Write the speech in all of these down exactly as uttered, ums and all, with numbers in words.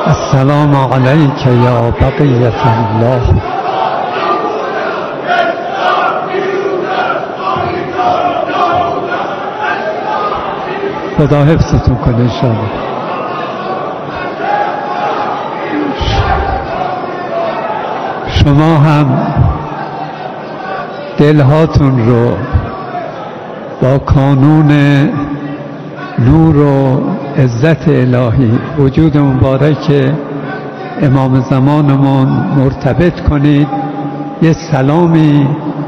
السلام علیک یا بقیة الله. خدا حفظتون کنه انشاءالله. شما هم دلهاتون رو با کانون نور و عزت الهی وجود مبارک امام زمانمون مرتبط کنید. یه سلامی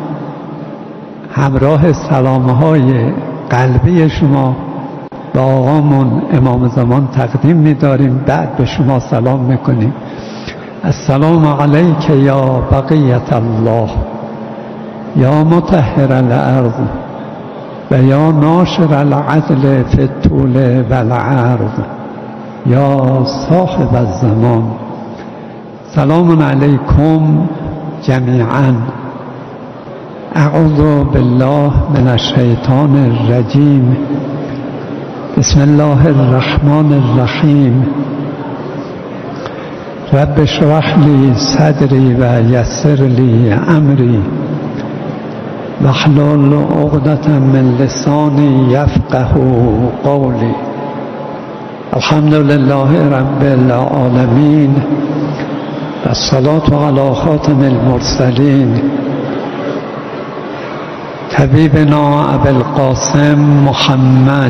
همراه سلامهای قلبی شما با آقامون امام زمان تقدیم می‌داریم، بعد به شما سلام میکنیم. السلام علیک یا بقیة الله یا مطهر الارض و یا ناشر العدل فی الطول و العرض یا صاحب الزمان. سلام علیکم جمیعا. اعوذ بالله من الشیطان الرجیم. بسم الله الرحمن الرحیم. رب اشرح لی صدری و یسر لی امری واحلل عقدة من لسانی یفقهوا قولی. الحمد لله رب العالمین و الصلاة علی خاتم المرسلین طبیبنا ابی القاسم محمد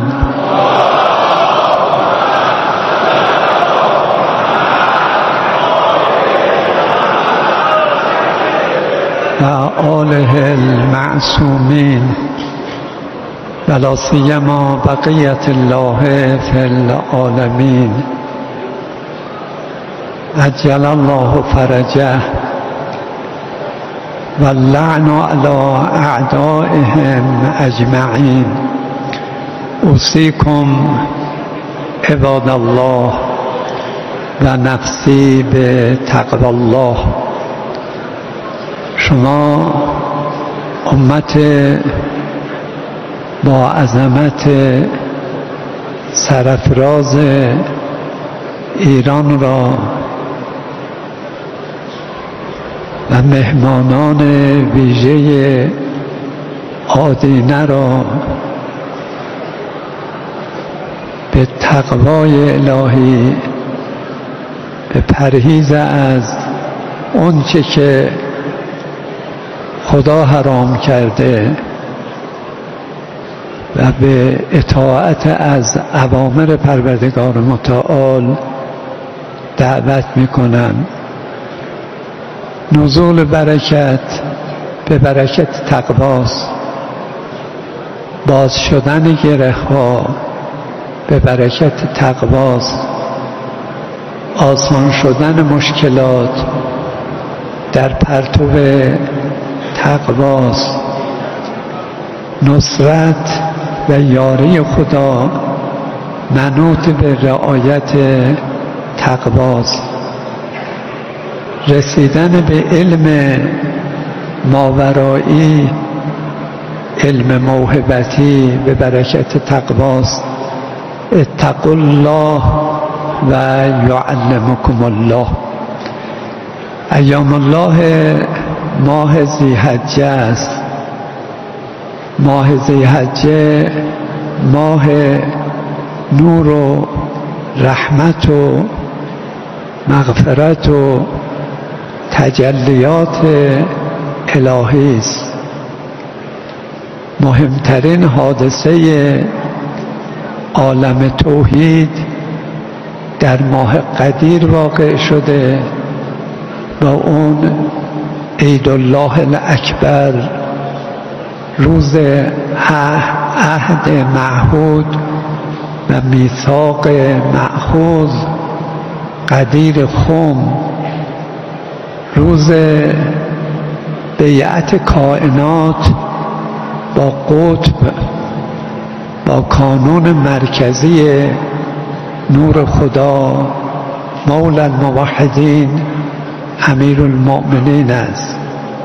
و آله المعصومین و لا سیما بقیة الله فی العالمین. عجل الله فرجه و اللعن علی اعدائهم اجمعین. اوصیکم عباد الله و نفسی به تقوی الله. شما امت با عظمت سرفراز ایران را و مهمانان ویژه آدینه را به تقوای الهی، به پرهیز از اونچه که خدا حرام کرده و به اطاعت از اوامر پروردگار متعال دعوت میکنن. نزول برکت به برکت تقواست. باز شدن گره ها به برکت تقواست. آسان شدن مشکلات در پرتو تقواست. نصرت و یاری خدا منوط به رعایت تقواست. رسیدن به علم ماورایی، علم موهبتی به برکت تقواست. اتقوا الله و یعلمکم الله. ایام الله ماه ذی‌حجه است. ماه ذی‌حجه ماه نور و رحمت و مغفرت و تجلیات الهی است. مهمترین حادثه عالم توحید در ماه قدیر واقع شده و اون عید الله الاکبر، روز عهد معهود و میثاق مأخوذ قدیر خم، روز بیعت کائنات با قطب، با کانون مرکزی نور خدا مولا الموحدین امیر المؤمنین است.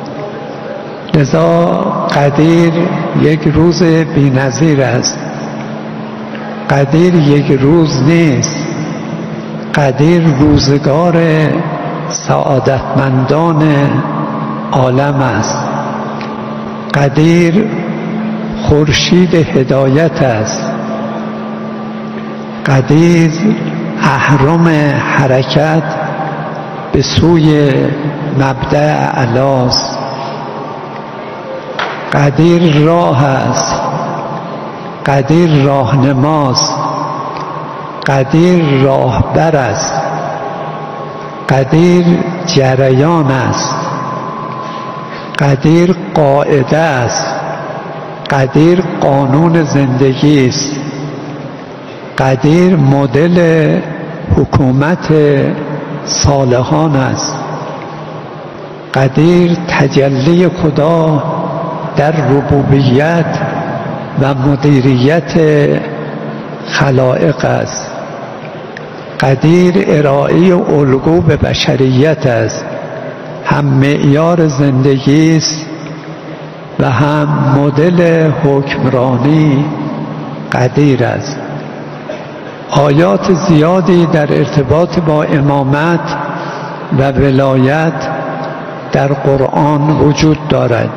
لذا قدیر یک روز بی‌نظیر است. قدیر یک روز نیست، قدیر روزگار سعادتمندان عالم است. قدیر خورشید هدایت است. قدیر اهرم حرکت به سوی مبدأ اعلاست. قدیر راه است. قدیر راهنماست. قدیر راهبر است. قدیر جریان است. قدیر قاعده است. قدیر قانون زندگی است. قدیر مدل حکومت صالحان است. قدیر تجلی خدا در ربوبیت و مدیریت خلائق است. قدیر ارائه الگو به بشریت است. هم معیار زندگی است و هم مدل حکمرانی قدیر است. آیات زیادی در ارتباط با امامت و ولایت در قرآن وجود دارد.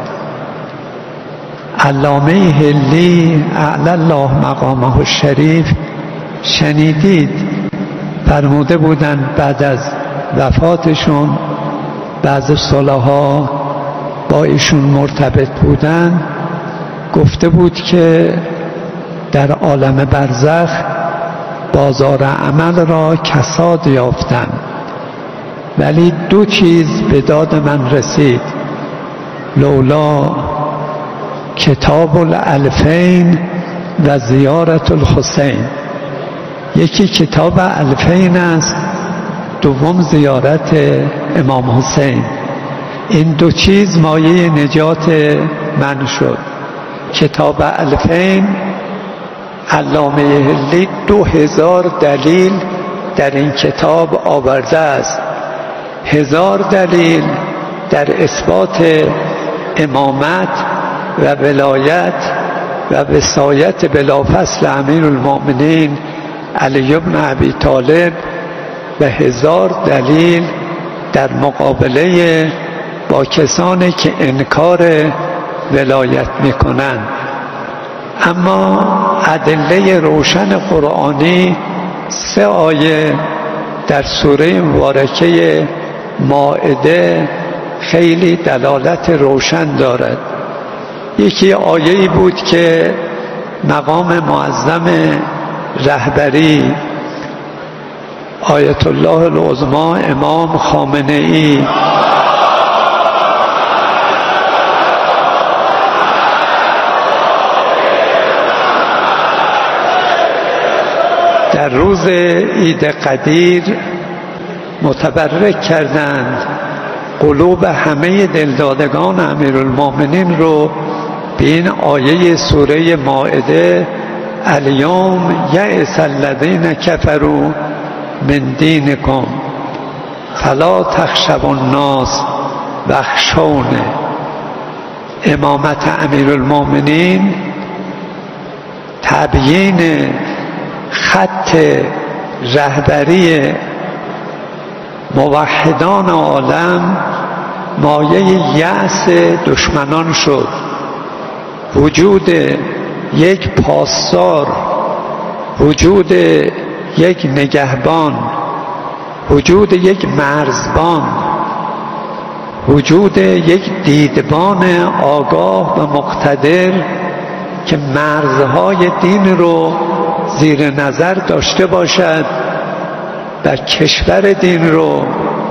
علامه حلی اعلی الله مقامه الشریف شنیدید فرموده بودند بعد از وفاتشون بعض صلحا با ایشون مرتبط بودن، گفته بود که در عالم برزخ بازار عمل را کساد یافتم، ولی دو چیز به داد من رسید: لولا کتاب الالفین و زیارت الحسین. یکی کتاب الفین است، دوم زیارت امام حسین. این دو چیز مایه نجات من شد. کتاب الفین علامه حلی دو هزار دلیل در این کتاب آورده است. هزار دلیل در اثبات امامت و ولایت و وصایت بلافصل امیرالمؤمنین علی بن ابی طالب و هزار دلیل در مقابله با کسانی که انکار ولایت میکنند. اما ادله روشن قرآنی سه آیه در سوره مبارکه مائده خیلی دلالت روشن دارد. یکی آیه‌ای بود که مقام معظم رهبری آیت الله العظمی امام خامنه ای در روز عید قدیر متبرک کردند قلوب همه دلدادگان امیرالمؤمنین رو به این آیه سوره مائده: الیوم یئس الذین کفروا من دینکم فلا تخشوا الناس واخشونی. امامت امیرالمؤمنین تبیین خط رهبری موحدان عالم مایه یأس دشمنان شد. وجود یک پاسدار، وجود یک نگهبان، وجود یک مرزبان، وجود یک دیدبان آگاه و مقتدر که مرزهای دین رو زیر نظر داشته باشد و کشور دین رو،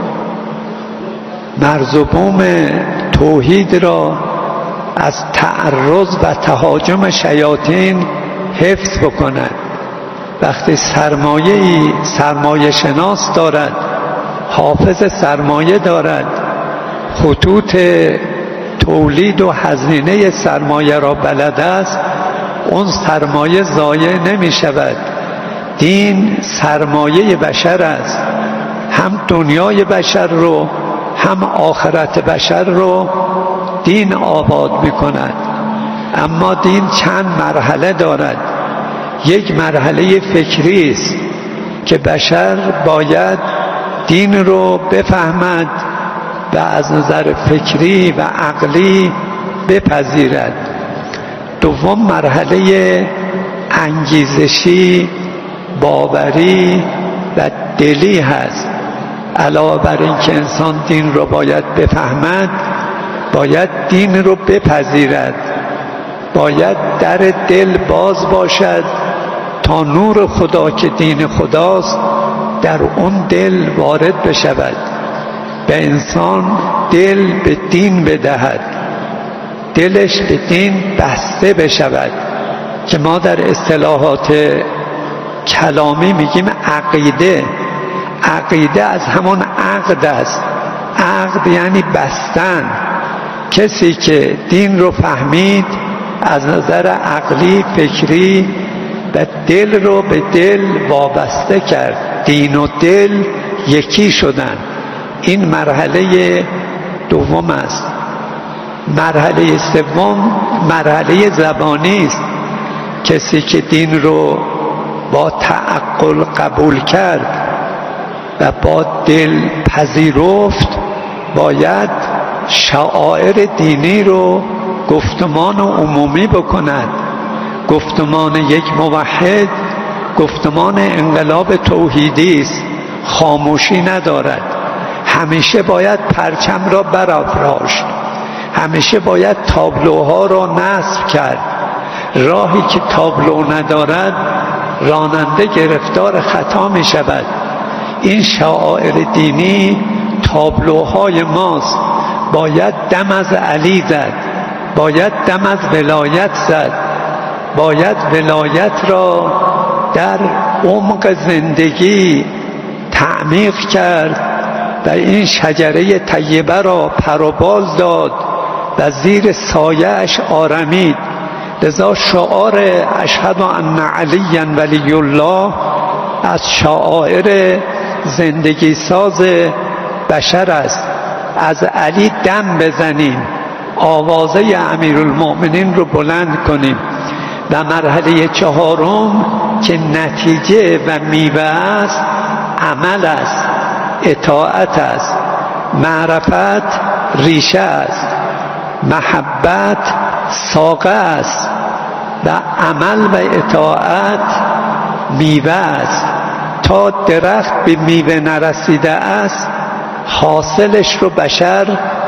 مرز و بوم توحید را از تعرض و تهاجم شیاطین حفظ بکند. وقتی سرمایه‌ای سرمایه شناس دارد، حافظ سرمایه دارد، خطوط تولید و هزینه سرمایه را بلد است، اون سرمایه ضایع نمی شود. دین سرمایه بشر است، هم دنیای بشر رو هم آخرت بشر رو دین آباد می کند. اما دین چند مرحله دارد. یک مرحله فکری است، که بشر باید دین رو بفهمد و از نظر فکری و عقلی بپذیرد. دوم مرحله انگیزشی، باوری و دلی هست. علاوه بر این که انسان دین رو باید بفهمد، باید دین رو بپذیرد، باید در دل باز باشد تا نور خدا که دین خداست در اون دل وارد بشود، به انسان دل به دین بدهد، دلش به دین بسته بشود که ما در اصطلاحات کلامی میگیم عقیده. عقیده از همون عقد است. عقد یعنی بستن. کسی که دین رو فهمید از نظر عقلی، فکری و دل رو به دل وابسته کرد، دین و دل یکی شدن. این مرحله دوم است. مرحله سوم مرحله زبانی است. کسی که دین رو با تعقل قبول کرد و با دل پذیرفت، باید شعائر دینی رو گفتمان عمومی بکند. گفتمان یک موحد گفتمان انقلاب توحیدی است، خاموشی ندارد. همیشه باید پرچم را برافراشت، همیشه باید تابلوها را نصب کرد. راهی که تابلو ندارد راننده گرفتار خطا می شود. این شعائر دینی تابلوهای ماست. باید دم از علی زد، باید دم از ولایت زد، باید ولایت را در عمق زندگی تعمیق کرد و این شجره طیبه را پر و بال داد و زیر سایه‌اش آرمید. لذا شعار اشهد ان علی ولی الله از شعائر زندگی ساز بشر است. از علی دم بزنیم، آوازه امیرالمؤمنین رو بلند کنیم. و مرحله چهارم که نتیجه و میوه است، عمل است، اطاعت است. معرفت ریشه است، محبت ساقه است و عمل و اطاعت میوه است. تا درخت به میوه نرسیده است، حاصلش رو بشر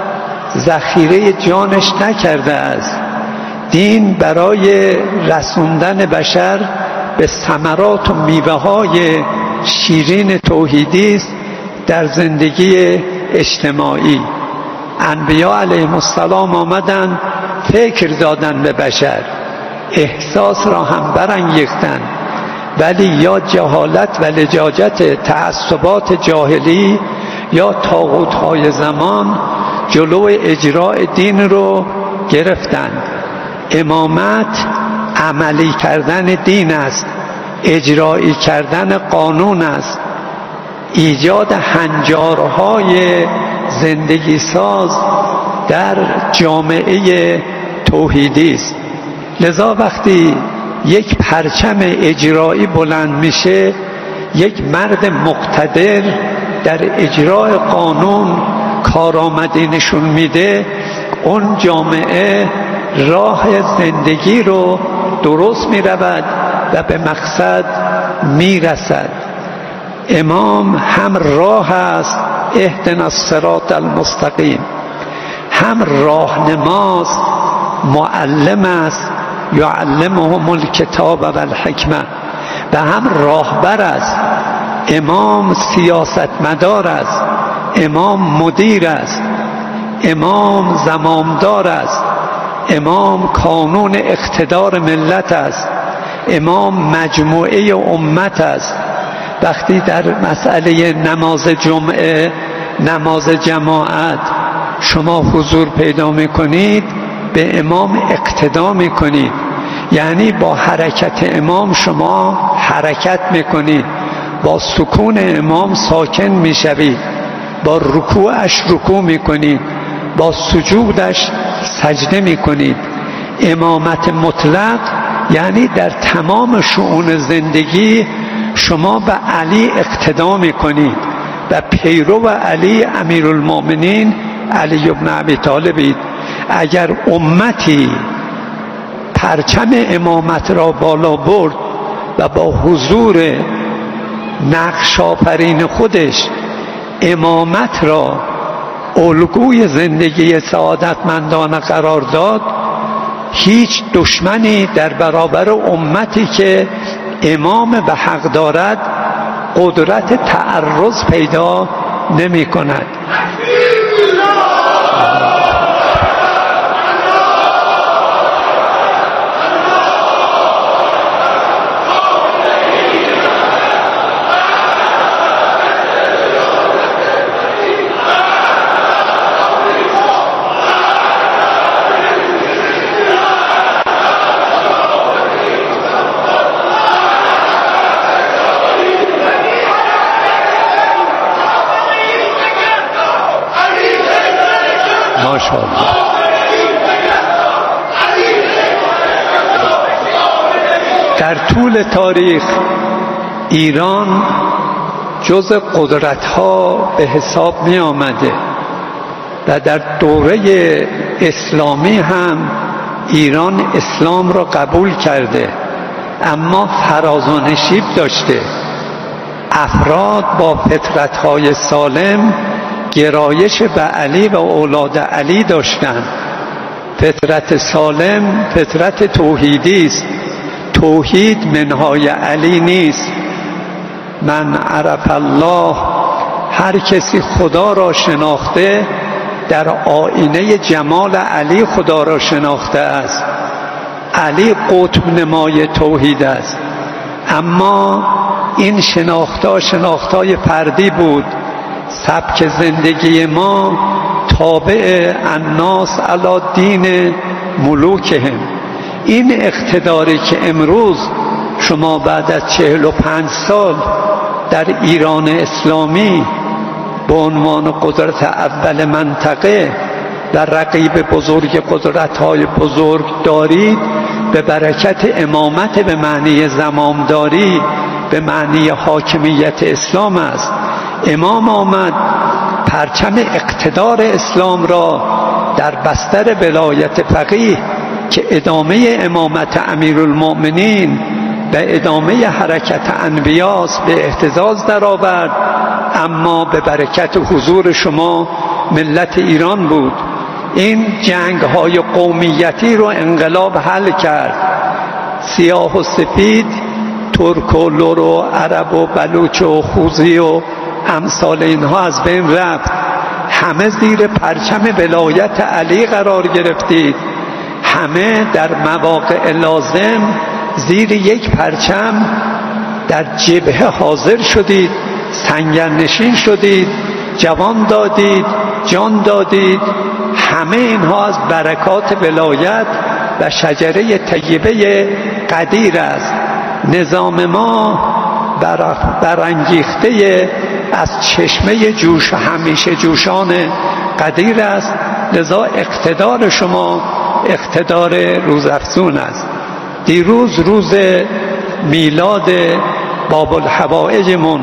ذخیره جانش نکرده است. دین برای رسوندن بشر به ثمرات و میوه های شیرین توحیدی است در زندگی اجتماعی. انبیا علیهم السلام آمدند، فکر دادن به بشر، احساس را هم برانگیختند، ولی یا جهالت و لجاجت تعصبات جاهلی یا طاغوت‌های زمان جلو اجراء دین رو گرفتند. امامت عملی کردن دین است، اجرایی کردن قانون است، ایجاد هنجارهای زندگی ساز در جامعه توحیدی است. لذا وقتی یک پرچم اجرایی بلند میشه، یک مرد مقتدر در اجرای قانون کارآمدی نشون میده، اون جامعه راه زندگی رو درست میرود و به مقصد میرسد. امام هم راه است، اهدنا الصراط المستقیم، هم راهنماست، معلم است، یعلمهم الکتاب و الحکمه، و هم راهبر است. امام سیاستمدار است، امام مدیر است، امام زمامدار است، امام کانون اقتدار ملت است، امام مجموعه امت است. وقتی در مسئله نماز جمعه، نماز جماعت شما حضور پیدا میکنید، به امام اقتدا میکنید، یعنی با حرکت امام شما حرکت میکنید، با سکون امام ساکن میشوید، با رکوعش رکوع میکنید، با سجودش سجده میکنید. امامت مطلق یعنی در تمام شؤون زندگی شما به علی اقتدا میکنید و پیرو علی امیرالمؤمنین علی بن ابی طالبید. اگر امتی پرچم امامت را بالا برد و با حضور نقش آفرین خودش امامت را الگوی زندگی سعادتمندانه قرار داد، هیچ دشمنی در برابر امتی که امام به حق دارد قدرت تعرض پیدا نمی کند. ماشاءالله. در طول تاریخ ایران جز قدرت‌ها به حساب می آمده و در دوره اسلامی هم ایران اسلام را قبول کرده، اما فراز و نشیب داشته. افراد با فطرت‌های سالم گرایش به علی و اولاد علی داشتند. فطرت سالم فطرت توحیدی است. توحید منهای علی نیست. من عرف الله، هر کسی خدا را شناخته در آینه جمال علی خدا را شناخته است. علی قطب نمای توحید است، اما این شناختها شناختهای فردی بود. سبک زندگی ما تابع الناس علی دین ملوکهم. این اقتداری که امروز شما بعد از چهل و پنج سال در ایران اسلامی به عنوان قدرت اول منطقه و رقیب بزرگ قدرت‌های بزرگ دارید، به برکت امامت به معنی زمامداری، به معنی حاکمیت اسلام است. امام آمد پرچم اقتدار اسلام را در بستر ولایت فقیه که ادامه امامت امیرالمؤمنین به ادامه حرکت انبیاست به اهتزاز درآورد، اما به برکت حضور شما ملت ایران بود. این جنگ های قومیتی رو انقلاب حل کرد. سیاه و سفید، ترک و لر و عرب و بلوچ و خوزی و امثال اینها از بین رفت. همه زیر پرچم ولایت علی قرار گرفتید. همه در مواقع لازم زیر یک پرچم در جبهه حاضر شدید، سنگرنشین شدید، جوان دادید، جان دادید. همه اینها از برکات ولایت و شجره طیبه قدیر است. نظام ما برانگیخته از چشمه جوش همیشه جوشان قدیر است، لذا اقتدار شما اقتدار روزافزون است. دیروز روز میلاد باب الحوائجمون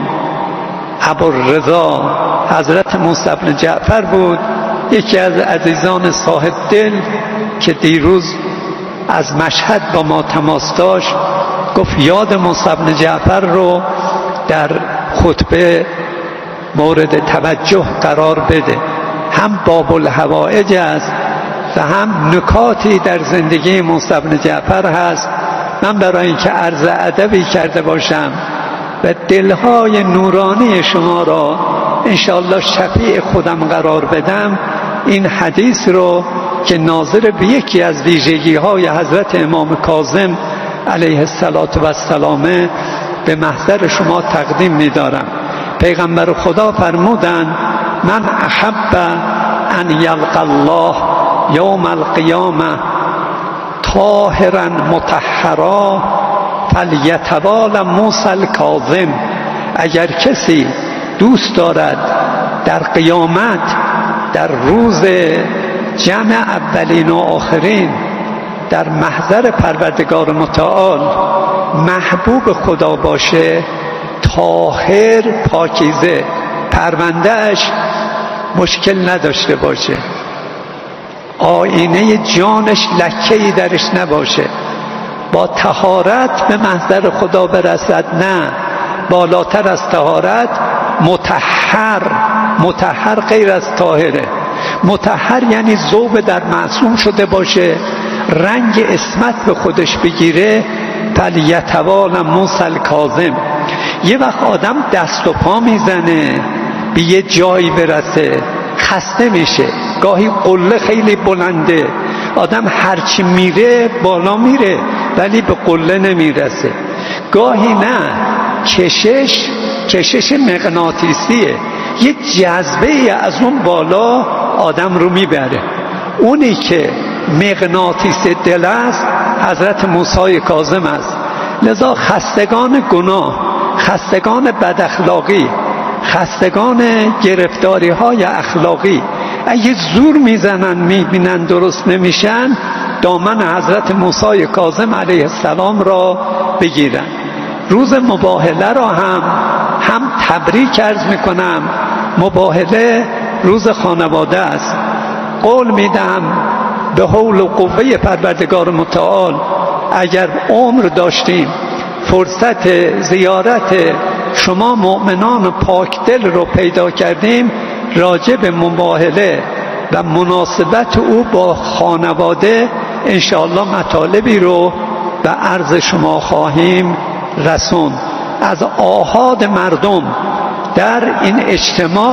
ابوالرضا حضرت موسی بن جعفر بود. یکی از عزیزان صاحب دل که دیروز از مشهد با ما تماس داشت گفت یاد موسی بن جعفر رو در خطبه مورد توجه قرار بده. هم باب الحوائج است و هم نکاتی در زندگی موسی بن جعفر هست. من برای اینکه عرض ادبی کرده باشم و دلهای نورانی شما را انشاءالله شفیع خودم قرار بدم، این حدیث رو که ناظر به یکی از ویژگی های حضرت امام کاظم علیه السلام به محضر شما تقدیم می دارم. پیغمبر خدا فرمودند من احب ان یلقى الله یوم القیامه طاهرا مطهرا فلیتوال موسی الکاظم. اگر کسی دوست دارد در قیامت در روز جمع اولین و آخرین در محضر پروردگار متعال محبوب خدا باشه، طاهر پاکیزه، پروندهش مشکل نداشته باشه، آینه جانش لکه‌ای درش نباشه، با طهارت به محضر خدا برسد. نه، بالاتر از طهارت مطهر. مطهر غیر از طاهره. مطهر یعنی ذوب در معصوم شده باشه، رنگ اسمت به خودش بگیره. فلیتوال موسی الکاظم. یه وقت آدم دست و پا میزنه به یه جایی برسه، خسته میشه. گاهی قله خیلی بلنده، آدم هرچی میره بالا میره ولی به قله نمیرسه. گاهی نه، کشش کشش مغناطیسیه، یه جذبه از اون بالا آدم رو میبره. اونی که مغناطیس دل است حضرت موسی کاظم است. لذا خستگان گناه، خستگان بد اخلاقی، خستگان گرفتاری های اخلاقی اگه زور میزنن میبینن درست نمیشن، دامن حضرت موسی کاظم علیه السلام را بگیرن. روز مباهله را هم هم تبریک عرض میکنم. مباهله روز خانواده است. قول میدم به حول و قوه پروردگار متعال اگر عمر داشتیم فرصت زیارت شما مؤمنان پاک دل رو پیدا کردیم، راجع به مباهله و مناسبت او با خانواده انشاءالله مطالبی رو به عرض شما خواهیم رسون. از آحاد مردم در این اجتماع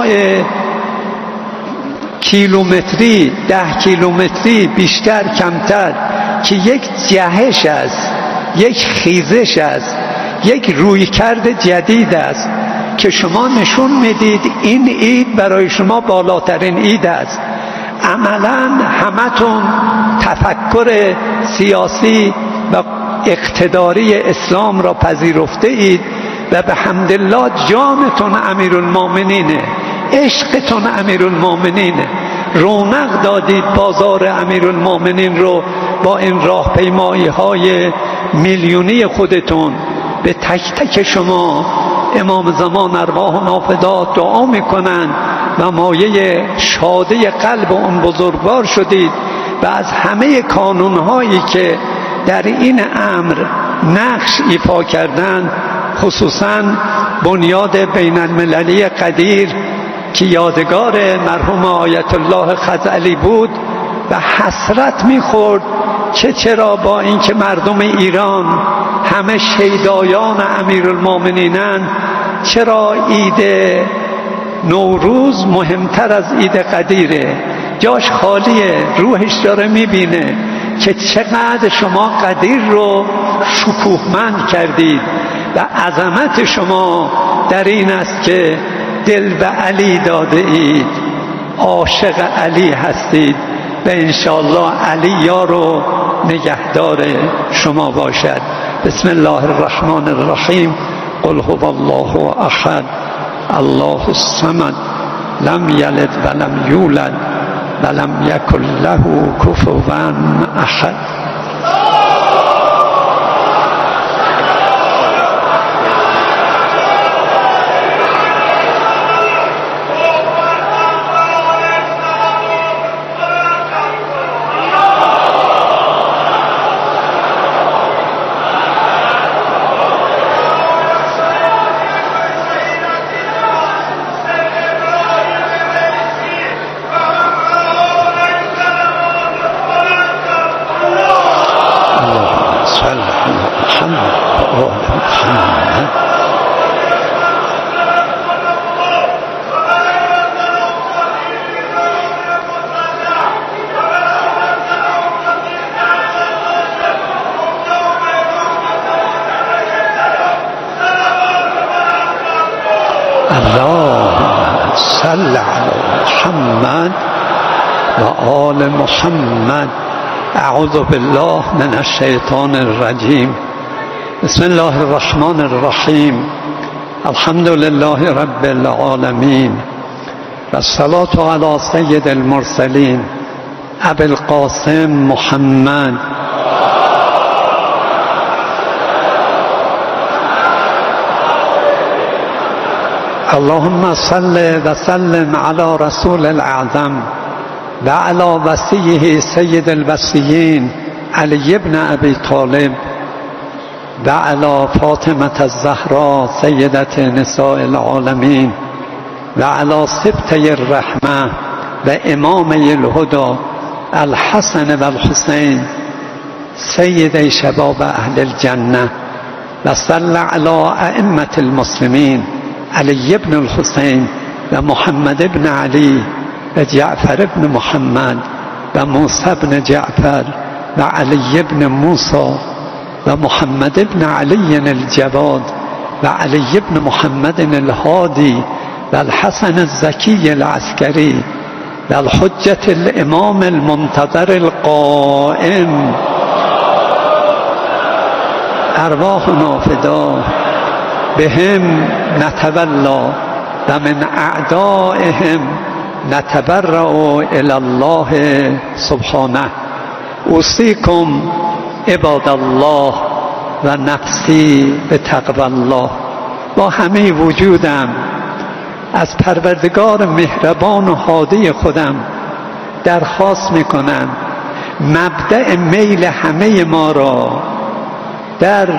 کیلومتری، ده کیلومتری بیشتر کمتر که یک جهش است، یک خیزش است، یک رویکرد جدید است که شما نشون میدید این عید برای شما بالاترین عید است. عملا همتون تفکر سیاسی و اقتداری اسلام را پذیرفته اید و به حمدالله جانتون امیرالمومنینه، عشقتون امیرالمومنینه. رونق دادید بازار امیرالمومنین رو با این راهپیمایی های میلیونی خودتون. به تک تک شما امام زمان ارواح و نافذات دعا میکنند و مایه شاده قلب اون بزرگوار شدید و از همه کانونهایی که در این امر نقش ایفا کردند، خصوصا بنیاد بین المللی قدیر که یادگار مرحوم آیت الله خزعلی بود و حسرت میخورد که چرا با اینکه مردم ایران همه شیدایان امیرالمومنینن، چرا عید نوروز مهمتر از عید قدیره؟ جاش خالیه، روحش داره میبینه که چقدر شما قدیر رو شکوهمند کردید و عظمت شما در این است که دل به علی داده اید، عاشق علی هستید و انشاءالله علی یار و نگهدار شما باشد. بسم الله الرحمن الرحیم. قل هو الله احد الله الصمد لم یلد ولم یولد ولم یکن له کفوا احد. اللهم صل علی محمد و آل محمد. اعوذ بالله من الشیطان الرجیم. بسم الله الرحمن الرحیم. الحمد لله رب العالمین و الصلاة علی سید المرسلین ابی القاسم محمد. اللهم صل وسلم على رسول الاعظم و علی وصیه سید الوصیین علی بن ابی طالب و علی فاطمه الزهراء سیدة نساء العالمین و علی سبطی الرحمه و امامی الهدى الحسن و الحسین سید شباب اهل الجنه و صل علی ائمة المسلمین علی بن الحسین و محمد بن علی و جعفر بن محمد و موسی بن جعفر و علی بن موسی و محمد بن علی الجواد و علی بن محمد الهادی و الحسن الزکی العسکری و الحجة الامام المنتظر القائم ارواحنا فدا بهم نتولا و من اعدائهم نتبرأ الی الله سبحانه. اوصیکم عباد الله و نفسی به تقوی الله. با همه وجودم از پروردگار مهربان و هادی خودم درخواست میکنم مبدأ میل همه ما را در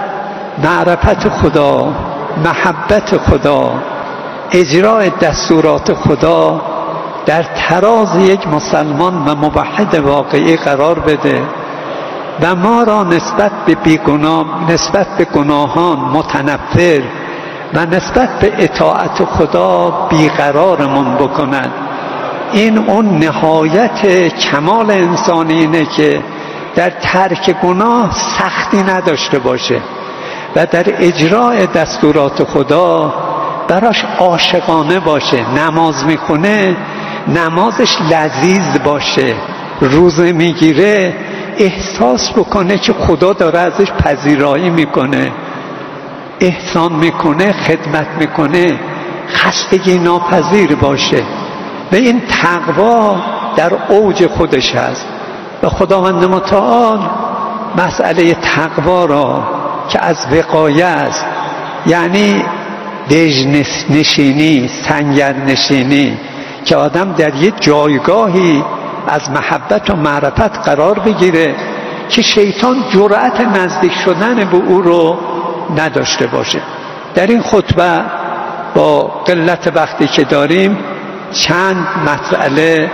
معرفت خدا، محبت خدا، اجرای دستورات خدا در تراز یک مسلمان و موحد واقعی قرار بده و ما را نسبت به بیگناه، نسبت به گناهان متنفر و نسبت به اطاعت خدا بیقرارمون بکند. این اون نهایت کمال انسانی اینه که در ترک گناه سختی نداشته باشه و در اجرای دستورات خدا براش عاشقانه باشه. نماز میخونه نمازش لذیذ باشه، روزه میگیره احساس بکنه که خدا داره ازش پذیرایی میکنه، احسان میکنه، خدمت میکنه، خستگی ناپذیر باشه و این تقوا در اوج خودش هست. و خداوند متعال مسئله تقوا را که از وقایه است، یعنی دژ نشینی، سنگر نشینی، که آدم در یک جایگاهی از محبت و معرفت قرار بگیره که شیطان جرأت نزدیک شدن به او رو نداشته باشه. در این خطبه با قلت وقتی که داریم چند مسئله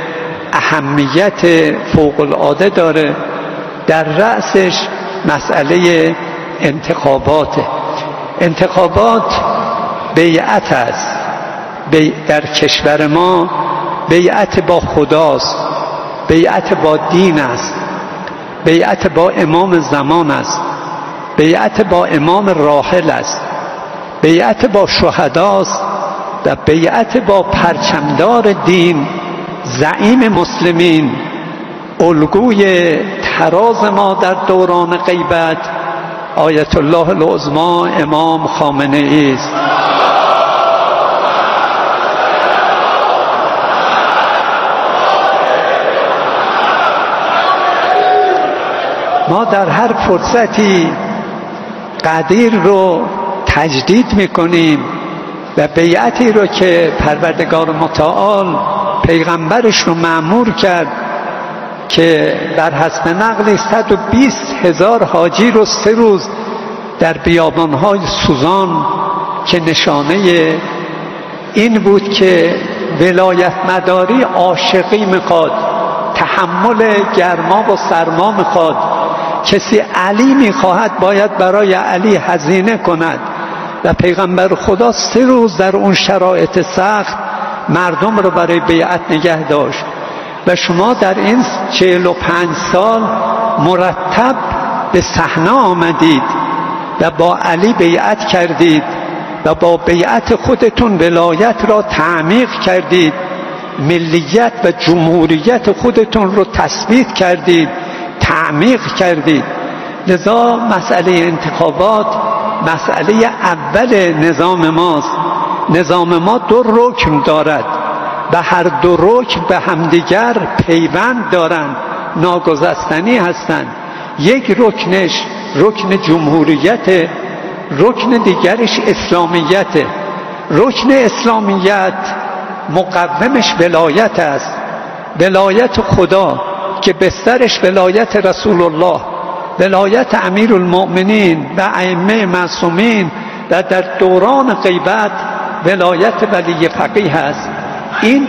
اهمیت فوق العاده داره. در رأسش مسئله انتخابات. انتخابات بیعت است. در کشور ما بیعت با خداست، بیعت با دین است، بیعت با امام زمان است، بیعت با امام راحل است، بیعت با شهداست و بیعت با پرچمدار دین، زعیم مسلمین، الگوی تراز ما در دوران غیبت، آیت الله العظمی امام خامنه ای است. ما در هر فرصتی قدیر رو تجدید میکنیم و بیعتی رو که پروردگار متعال پیغمبرش رو مأمور کرد که در حسب نقلی صد و بیست هزار حاجی رو سه روز در بیابانهای سوزان که نشانه این بود که ولایت مداری عاشقی میخواد، تحمل گرما و سرما میخواد. کسی علی میخواهد باید برای علی هزینه کند و پیغمبر خدا سه روز در اون شرایط سخت مردم رو برای بیعت نگه داشت. و شما در این چهل و پنج سال مرتب به صحنه آمدید و با علی بیعت کردید و با بیعت خودتون ولایت را تعمیق کردید، ملیت و جمهوریت خودتون رو تثبیت کردید، تعمیق کردید. لذا مسئله انتخابات مسئله اول نظام ماست. نظام ما دو رکن دارد و هر دو رکن به همدیگر پیوند دارند، ناگسستنی هستند. یک رکنش رکن جمهوریت، رکن دیگرش اسلامیت. رکن اسلامیت مقومش ولایت است، ولایت خدا که بسترش ولایت رسول الله، ولایت امیر المؤمنین و ائمه معصومین و در دوران غیبت ولایت ولی فقیه است. این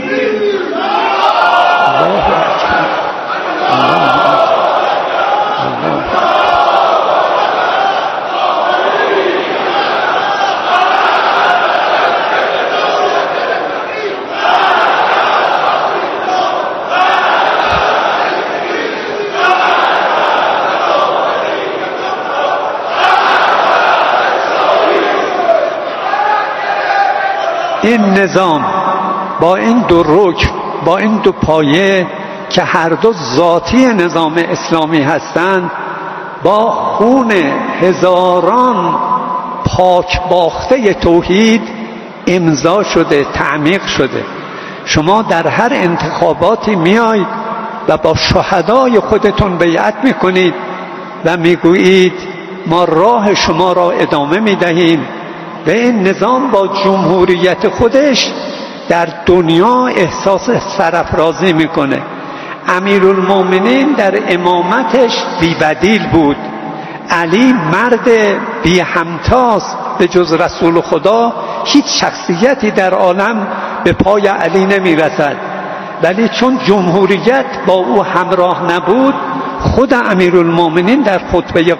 این نظام با این دو رکن، با این دو پایه که هر دو ذاتی نظام اسلامی هستند، با خون هزاران پاک باخته توحید امضا شده، تعمیق شده. شما در هر انتخاباتی میایید و با شهدای خودتون بیعت میکنید و میگویید ما راه شما را ادامه میدهیم. و این نظام با جمهوریت خودش در دنیا احساس سرافرازی میکنه. امیرالمومنین در امامتش بی‌بدیل بود. علی مرد بی همتاست، به جز رسول خدا هیچ شخصیتی در عالم به پای علی نمیرسد. ولی چون جمهوریت با او همراه نبود، خود امیرالمومنین در خطبه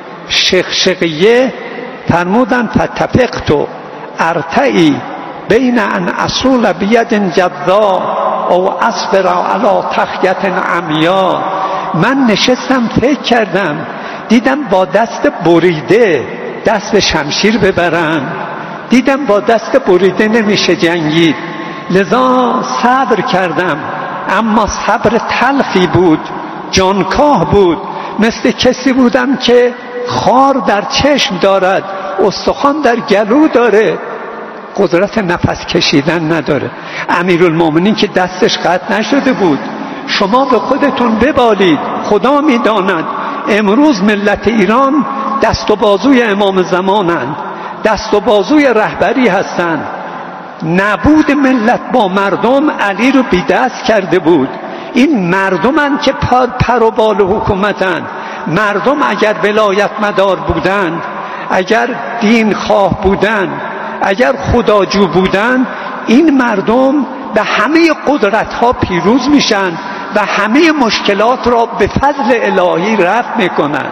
شقشقیه فرمودن فتفقت ارتعی بین ان اصول بید جذا او اصبر علی تخیت عمیا. من نشستم فکر کردم، دیدم با دست بریده دست شمشیر ببرم، دیدم با دست بریده نمیشه جنگید، لذا صبر کردم. اما صبر تلخی بود، جانکاه بود. مثل کسی بودم که خار در چشم دارد، استخوان در گلو داره، قدرت نفس کشیدن نداره. امیرالمومنین که دستش قطع نشده بود. شما به خودتون ببالید، خدا میداند امروز ملت ایران دست و بازوی امام زمانند، دست و بازوی رهبری هستند. نبود ملت با مردم علی رو بی دست کرده بود. این مردمن که پر, پر و بال حکومتن. مردم اگر ولایت مدار بودند، اگر دین خواه بودند، اگر خداجو بودند، این مردم به همه قدرت ها پیروز میشن و همه مشکلات را به فضل الهی رفع میکنن.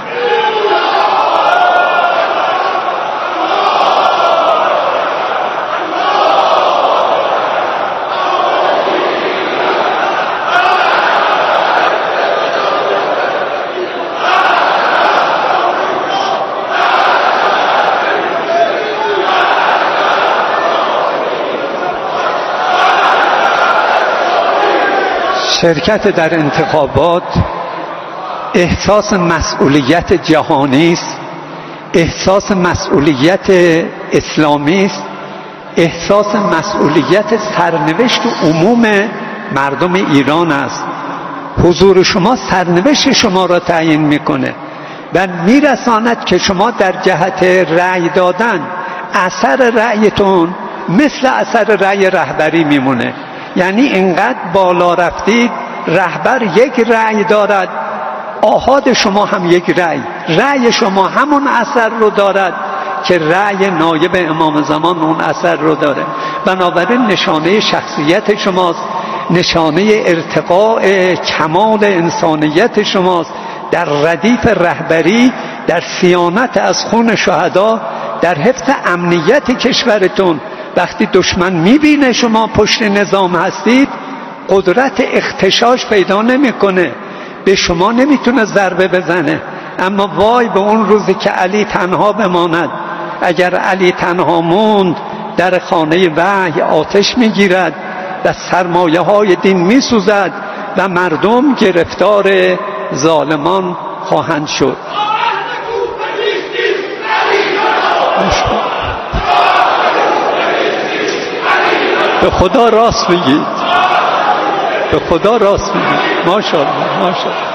شرکت در انتخابات احساس مسئولیت جهانی است، احساس مسئولیت اسلامی است، احساس مسئولیت سرنوشت عموم مردم ایران است. حضور شما سرنوشت شما را تعیین میکنه و میرساند که شما در جهت رأی دادن اثر رأیتون مثل اثر رأی رهبری میمونه. یعنی اینقدر بالا رفتید، رهبر یک رأی دارد، آحاد شما هم یک رأی، رأی شما همون اثر رو دارد که رأی نایب امام زمان اون اثر رو داره. بنابراین نشانه شخصیت شماست، نشانه ارتقاء کمال انسانیت شماست در ردیف رهبری، در صیانت از خون شهدا، در حفظ امنیت کشورتون. وقتی دشمن میبینه شما پشت نظام هستید، قدرت اغتشاش پیدا نمیکنه، به شما نمیتونه ضربه بزنه. اما وای به اون روزی که علی تنها بماند. اگر علی تنها موند، در خانه وحی آتش میگیرد و سرمایه های دین میسوزد و مردم گرفتار ظالمان خواهند شد. به خدا راست میگید، به خدا راست میگید. ماشاءالله ماشاءالله.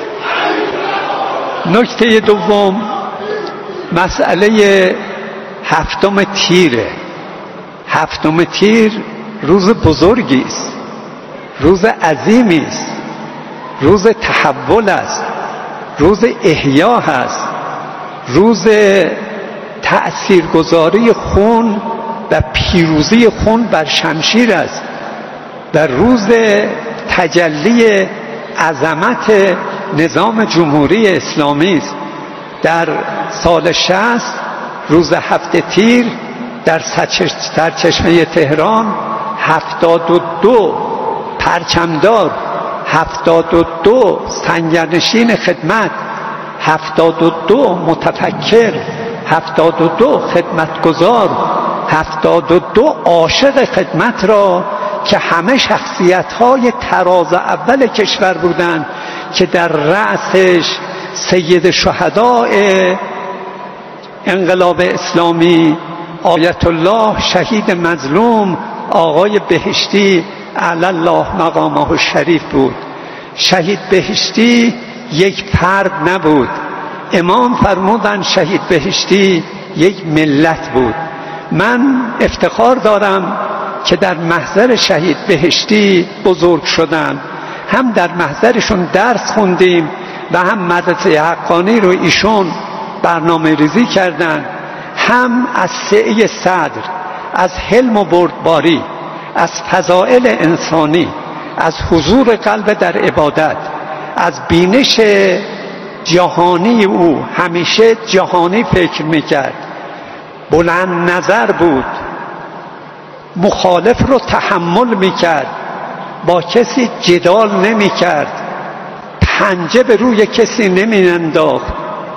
نکته دوم، مسئله هفتم تیره. هفتم تیر روز بزرگی است، روز عظیمی است، روز تحول است، روز احیا است، روز تأثیرگذاری خون و پیروزی خون بر شمشیر است و روز تجلی عظمت نظام جمهوری اسلامی است. در سال شصت روز هفت تیر در سرچشمه تهران هفتاد و دو پرچمدار، هفتاد و دو سنگرنشین خدمت، هفتاد و دو متفکر، هفتاد و دو خدمتگزار، هفتاد و دو عاشق خدمت را که همه شخصیت‌های تراز اول کشور بودند که در رأسش سید شهداء انقلاب اسلامی آیت الله شهید مظلوم آقای بهشتی علی الله مقامه الشریف بود. شهید بهشتی یک فرد نبود، امام فرمودن شهید بهشتی یک ملت بود. من افتخار دارم که در محضر شهید بهشتی بزرگ شدم، هم در محضرشون درس خوندیم و هم مدرسه حقانی رو ایشون برنامه ریزی کردن، هم از سعی صدر، از حلم و بردباری، از فضائل انسانی، از حضور قلب در عبادت، از بینش جهانی او، همیشه جهانی فکر میکرد، بلند نظر بود، مخالف رو تحمل میکرد، با کسی جدال نمیکرد، پنجه به روی کسی نمیانداخت،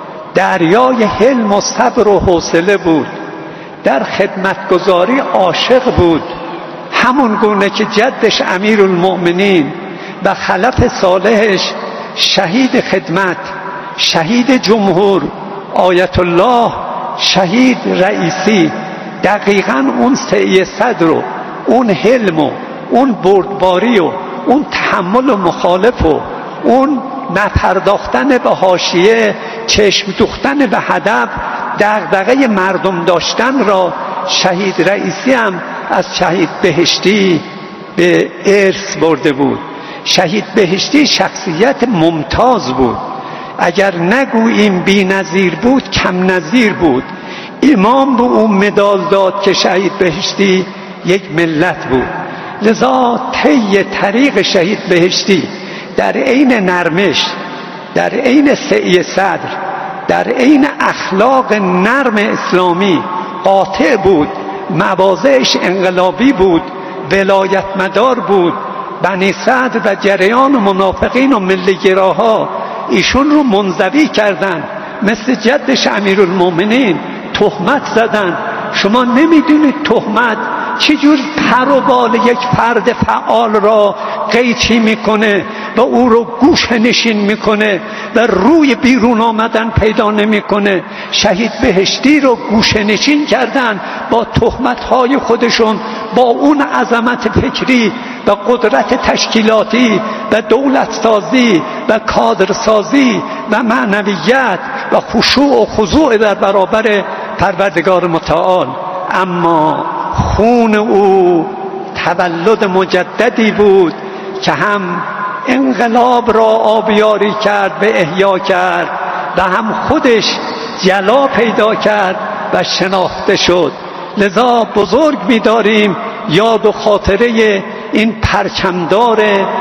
دریای حلم و صبر و حوصله بود، در خدمتگزاری عاشق بود، همون گونه که جدش امیرالمؤمنین و خلف صالحش شهید خدمت، شهید جمهور آیت الله شهید رئیسی دقیقاً اون سعی صدر و اون حلم و اون بردباری و اون تحمل و مخالف و اون نپرداختن به حاشیه، چشم دوختن به هدف، دغدغه مردم داشتن را شهید رئیسی هم از شهید بهشتی به ارث برده بود. شهید بهشتی شخصیت ممتاز بود، اگر نگوییم بی نظیر بود کم نظیر بود. امام به اون مدال داد که شهید بهشتی یک ملت بود. لذا طی طریق شهید بهشتی در عین نرمش، در عین سعی صدر، در عین اخلاق نرم اسلامی قاطع بود، مواضعش انقلابی بود، ولایت مدار بود. بنی صدر و جریان منافقین و ملیگراها ایشون رو منزوی کردن، مثل جدش امیرالمؤمنین تهمت زدن. شما نمیدونید تهمت چجور پر و بال یک فرد فعال را قیچی میکنه و او رو گوشه نشین میکنه و روی بیرون آمدن پیدا نمیکنه. شهید بهشتی رو گوشه نشین کردن با تهمت‌های خودشون، با اون عظمت فکری و قدرت تشکیلاتی و دولت سازی و کادر سازی و معنویت و خشوع و خضوع در برابر پروردگار متعال. اما خون او تولد مجددی بود که هم انقلاب را آبیاری کرد و احیا کرد و هم خودش جلا پیدا کرد و شناخته شد. لذا بزرگ می‌داریم یاد و خاطره این پرچمدار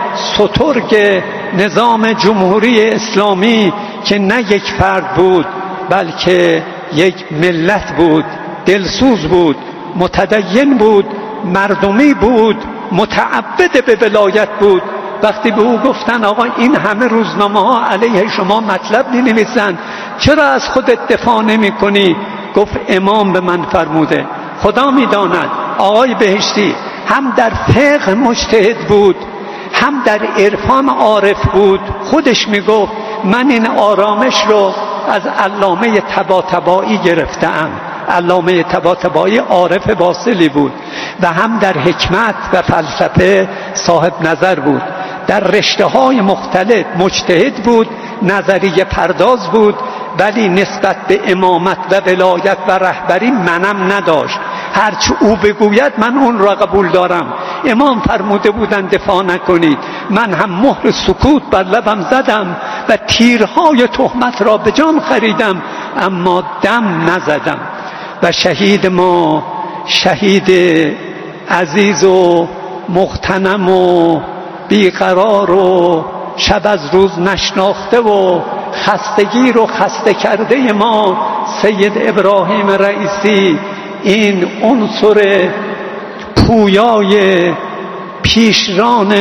سترگ نظام جمهوری اسلامی که نه یک فرد بود بلکه یک ملت بود، دلسوز بود، متدین بود، مردمی بود، متعبد به ولایت بود. وقتی به او گفتن آقا این همه روزنامه ها علیه شما مطلب می نویسن، چرا از خودت دفاع نمی کنی؟ گفت امام به من فرموده. خدا می داند آقای بهشتی هم در فقه مجتهد بود، هم در عرفان عارف بود. خودش می گفت من این آرامش رو از علامه طباطبایی گرفتم. علامه طباطبایی عارف واصلی بود و هم در حکمت و فلسفه صاحب نظر بود. در رشته های مختلف مجتهد بود، نظریه پرداز بود ولی نسبت به امامت و ولایت و رهبری منم نداشت. هرچه او بگوید من اون را قبول دارم. امام فرموده بودن دفاع نکنید، من هم مهر سکوت بر لبم زدم و تیرهای تهمت را به جان خریدم، اما دم نزدم. و شهید ما، شهید عزیز و مغتنم و بیقرار و شب از روز نشناخته و خستگی رو خسته کرده ما، سید ابراهیم رئیسی، این عنصر پویای پیشران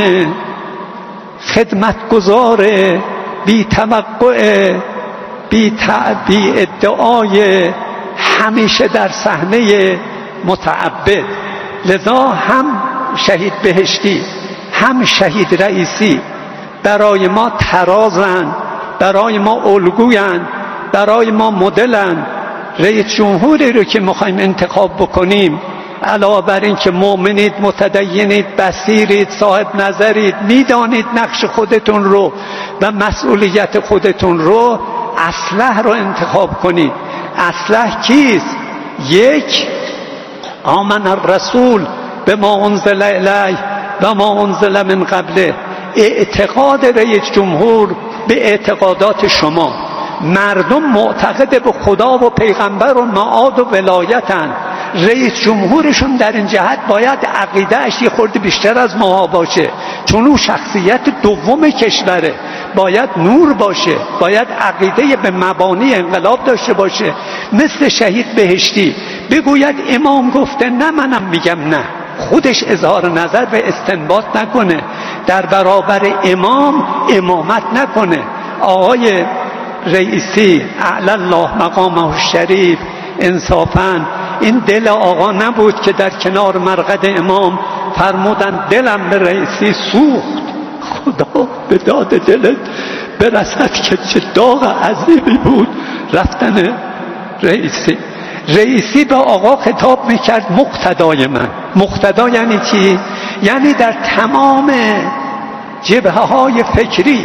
خدمتگزار بی توقع بی, بی ادعای همیشه در صحنه متعبد. لذا هم شهید بهشتی هم شهید رئیسی برای ما ترازن، برای ما الگوین، برای ما مدلن. رئیس جمهوری رو که میخوایم انتخاب بکنیم، علاوه بر این که مؤمنید، متدینید، بصیرید، صاحب نظرید، میدانید نقش خودتون رو و مسئولیت خودتون رو، اصلح رو انتخاب کنید. اصلح کیست؟ یک، آمن الرسول به ما انزل الیه و ما انزل من قبله. اعتقاد رئیس جمهور به اعتقادات شما. مردم معتقد به خدا و پیغمبر و معاد و ولایتن. رئیس جمهورشون در این جهت باید عقیدهش یه خورده بیشتر از ما باشه، چون او شخصیت دوم کشوره. باید نور باشه، باید عقیده به مبانی انقلاب داشته باشه. مثل شهید بهشتی بگوید امام گفته، نه منم میگم نه. خودش اظهار نظر و استنباط نکنه، در برابر امام امامت نکنه. آقای رئیسی اعلی الله مقامه الشریف، انصافاً این دل آقا نبود که در کنار مرقد امام فرمودن دلم به رئیسی سوخت. خدا به داد دلت برسد که چه داغ عظیمی بود رفتن رئیسی. رئیسی به آقا خطاب میکرد مقتدای من. مقتدا یعنی چی؟ یعنی در تمام جبهه های فکری،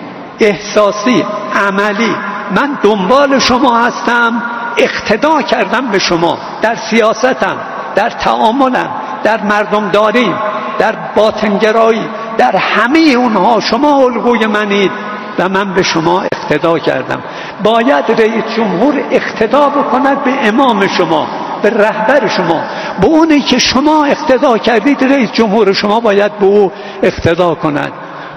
احساسی، عملی من دنبال شما هستم، اقتدا کردم به شما در سیاستم، در تعاملم، در مردمداریم، در باطنگرایی، در همه اونها شما الگوی منید و من به شما اقتدا کردم. باید رئیس جمهور اقتدا بکند به امام شما، به رهبر شما، به اونی که شما اقتدا کردید. رئیس جمهور شما باید به او اقتدا کند.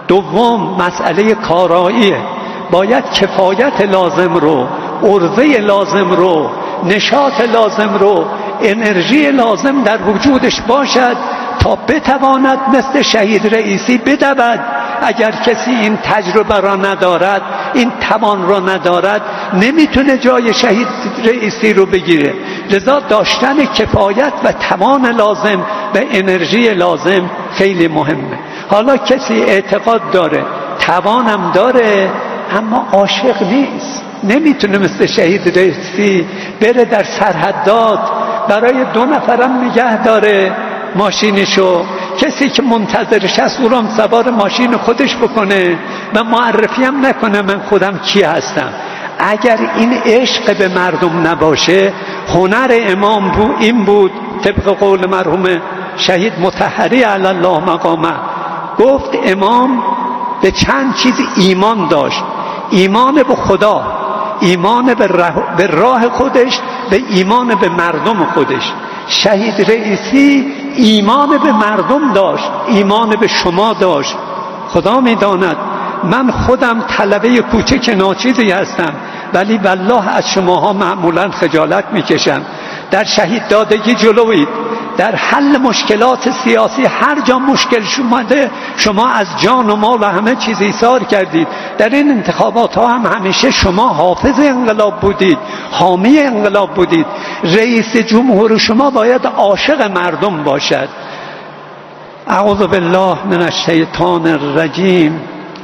دوم، مسئله کاراییه. باید کفایت لازم رو، عرضه لازم رو، نشاط لازم رو، انرژی لازم در وجودش باشد تا بتواند مثل شهید رئیسی بدود. اگر کسی این تجربه را ندارد، این توان را ندارد، نمیتونه جای شهید رئیسی رو بگیره. لذا داشتن کفایت و توان لازم و انرژی لازم خیلی مهمه. حالا کسی اعتقاد داره، توانم داره، اما عاشق نیست، نمیتونه مثل شهید رئیسی بره در سرحدات برای دو نفرم نگه داره ماشینشو. کسی که منتظرش هست او را سوار ماشین خودش بکنه و معرفی هم نکنه من خودم کی هستم. اگر این عشق به مردم نباشه، هنر امام بو این بود، طبق قول مرحوم شهید مطهری علی الله مقامه، گفت امام به چند چیز ایمان داشت: ایمان به خدا، ایمان به راه, به راه خودش، به ایمان به مردم خودش. شهید رئیسی ایمان به مردم داشت، ایمان به شما داشت. خدا میداند من خودم طلبه کوچک ناچیزی هستم، ولی والله از شماها معمولا خجالت میکشم. در شهید دادگی جلوید، در حل مشکلات سیاسی هر جا مشکل شده شما از جان و مال و همه چیز ایثار کردید. در این انتخابات ها هم همیشه شما حافظ انقلاب بودید، حامی انقلاب بودید. رئیس جمهور شما باید عاشق مردم باشد. اعوذ بالله من الشیطان الرجیم.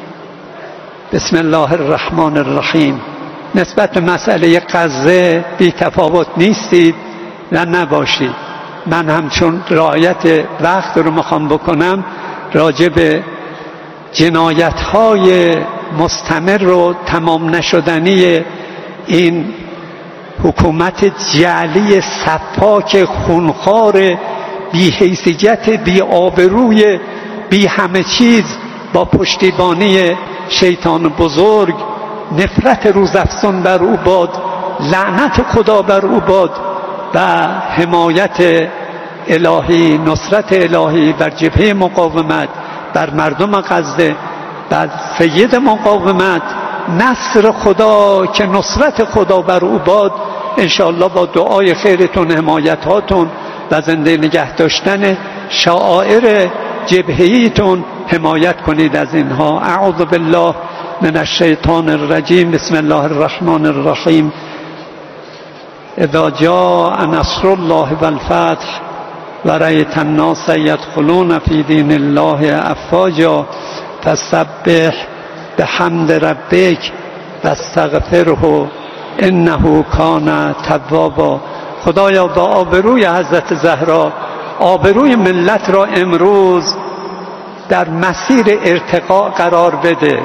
بسم الله الرحمن الرحیم. نسبت به مسئله غزه بی تفاوت نیستید و نباشید. من همچون رعایت وقت رو میخوام بکنم، راجع به جنایت‌های مستمر و تمام نشدنی این حکومت جعلی سفاک خونخوار بی حیثیت بی آبروی بی همه چیز با پشتیبانی شیطان بزرگ، نفرت روزافزون بر او باد، لعنت خدا بر او باد و حمایت الهی، نصرت الهی بر جبهه مقاومت، بر مردم غزه، بر سید مقاومت، نصر خدا که نصرت خدا بر او باد. انشاءالله با دعای خیرتون، حمایتاتون و زنده نگه داشتن شعائر جبهه‌ایتون حمایت کنید از اینها. اعوذ بالله من الشیطان الرجیم. بسم الله الرحمن الرحیم. اذا جاء نصر الله والفتح ورأیت الناس يدخلون في دین الله افواجا فسبح بحمد ربک واستغفره انه کان توابا. خدایا با آبروی حضرت زهرا آبروی ملت را امروز در مسیر ارتقاء قرار بده.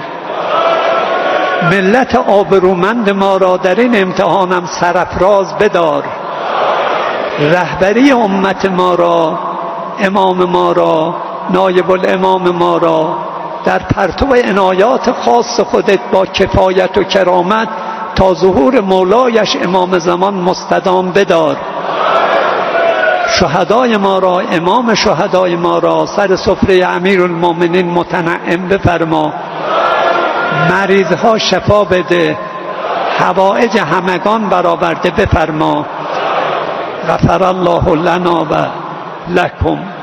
ملت آبرومند ما را در این امتحانم سرافراز بدار. رهبری امت ما را، امام ما را، نایب الامام ما را در پرتو عنایات خاص خودت با کفایت و کرامت تا ظهور مولایش امام زمان مستدام بدار. شهدای ما را، امام شهدای ما را سر سفره امیرالمومنین متنعم بفرما. مریضها شفا بده، حوائج همگان برآورده بفرما. غفر الله لنا و لکم.